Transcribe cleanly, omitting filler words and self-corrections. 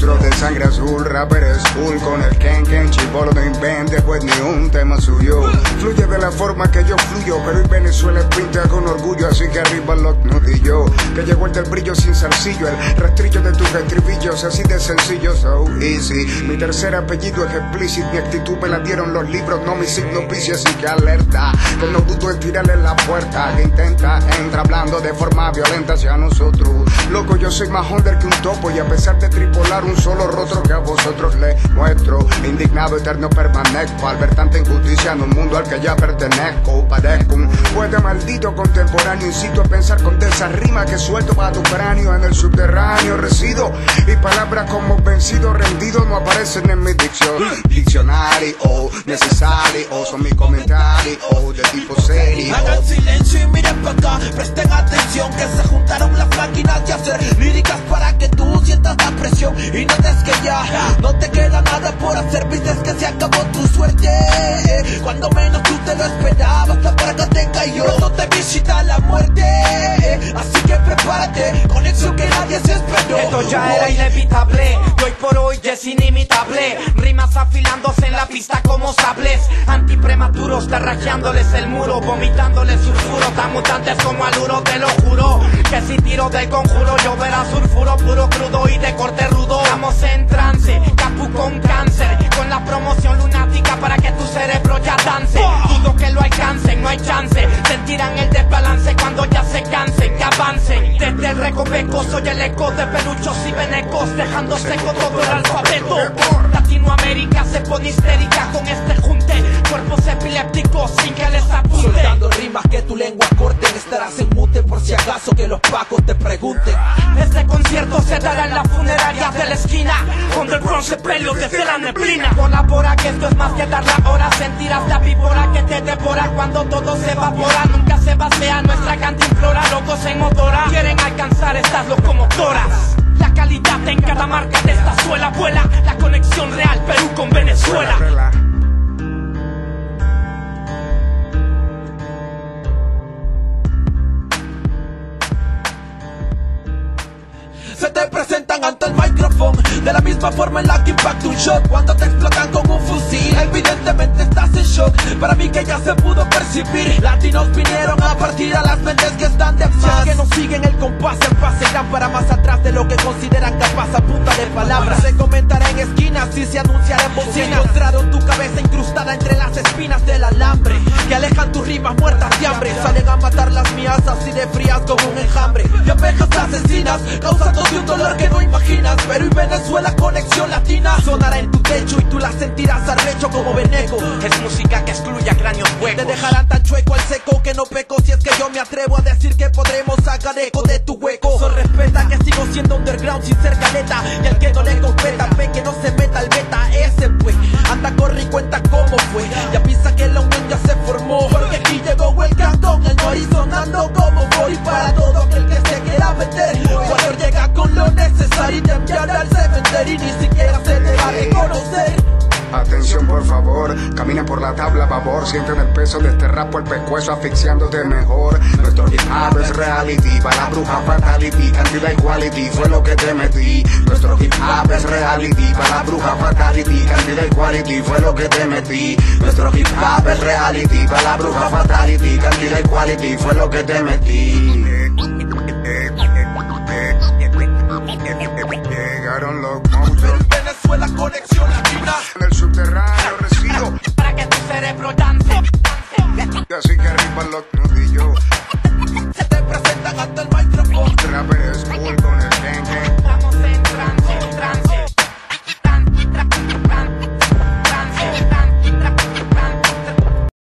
monstruo de sangre azul, rapper es cool con el Ken chibolo no invente pues ni un tema suyo. Fluye de la forma que yo fluyo, pero en Venezuela pinta con orgullo, así que arriba los nudillos. Que llegó el del brillo sin zarcillo, el rastrillo de tus estribillos, así de sencillo, so easy. Mi tercer apellido es explícito, mi actitud me la dieron los libros, no mi signo piso, así que alerta, que no dudo en tirarle la puerta, que intenta, entra hablando de forma violenta hacia nosotros. Loco, yo soy más under que un topo, y a pesar de tripolar un solo rostro que a vosotros les muestro, indignado eterno permanezco al ver tanta injusticia en un mundo al que ya pertenezco. Padezco un poeta maldito contemporáneo, incito a pensar con esa rima que suelto para tu cráneo. En el subterráneo resido y palabras como vencido, rendido no aparecen en mi diccionario necesario, son mis comentarios de tipo serio. Hagan silencio y miren para acá, presten atención que se juntaron las máquinas de hacer líricas para que tú sientas la presión y notes que ya no te queda nada por hacer, viste que se acabó tu suerte cuando menos tú te lo esperabas, la puerta te cayó, pronto te visita la muerte, así que prepárate, conexión que nadie se esperó. Esto ya era inevitable, y hoy por hoy ya es inimitable, rimas afilándose en la pista como sables, antiprematuros tarrajeándoles el muro, vomitándoles sulfuro, tan mutantes como aluro, te lo juro, que si tiro del conjuro lloverá sulfuro puro, crudo y de corte rudo. Estamos en trance, capu con cáncer, con la promoción lunática para que tu cerebro ya dance. Dudo que lo alcancen, no hay chance, sentirán el desbalance cuando ya se cansen, que avancen. Desde el recoveco soy el eco de peluchos y venecos, dejando seco todo el alfabeto. Latinoamérica se pone histérica con este junte, cuerpos epilépticos sin que les apunte. Soltando rimas que tu lengua corten, estarás en mute por si acaso que los pacos te pregunten. Este concierto se dará en la funeraria de la esquina, underground se peleo desde la neblina. Colabora que esto es más que dar la hora, sentirás la víbora que te devora cuando todo se evapora. Nunca se vacía nuestra cantimplora, locos en motora, quieren alcanzar estas locomotoras. La calidad en cada marca de esta suela vuela, la conexión real Perú con Venezuela. Se te presentan ante el micrófono de la misma forma en la que impacta un shot cuando te explotan con un fusil. Evidentemente estás en shock, para mí que ya se pudo percibir. Latinos vinieron a partir a las mentes que están de más, que no siguen el compás en paz, irán para más atrás de lo que consideran capaz a punta de palabras. Se comentará en esquinas y se anunciará en bocinas. Encontraron tu cabeza incrustada entre las espinas del alambre que alejan tus rimas muertas de hambre. Salen a matar las mías así de frías como un enjambre, y abejas asesinas causando un dolor que no imaginas. Perú y Venezuela, conexión latina, sonará en tu techo y tú la sentirás arrecho como veneco. Es música que excluye a cráneos huecos, te dejarán tan chueco al seco que no peco si es que yo me atrevo a decir que podremos sacar eco de tu hueco. So respeta que sigo siendo underground sin ser caleta, y al que no le competa ve que no se meta al beta. Ese pues anda, corre y cuenta cómo fue, y avisa que la unión ya se formó, porque aquí llegó el cantón, el nori sonando como voy para todo aquel que se quiera meter. Cuando llega con lo necesario y te enviará al cementerio y ni siquiera se te va a reconocer. Atención por favor, camina por la tabla babor, sienten el peso de este rap por el pescuezo asfixiándote mejor. Nuestro hip hop es reality, para la bruja fatality, cantidad equality fue lo que te metí. Nuestro hip hop es reality, para la bruja fatality, cantidad equality fue lo que te metí. Nuestro hip hop es reality, para la bruja fatality, cantidad equality fue lo que te metí. Llegaron los monstruos. Venezuela, conexión latina. En el subterráneo resido para que tu cerebro dance. así que arriba los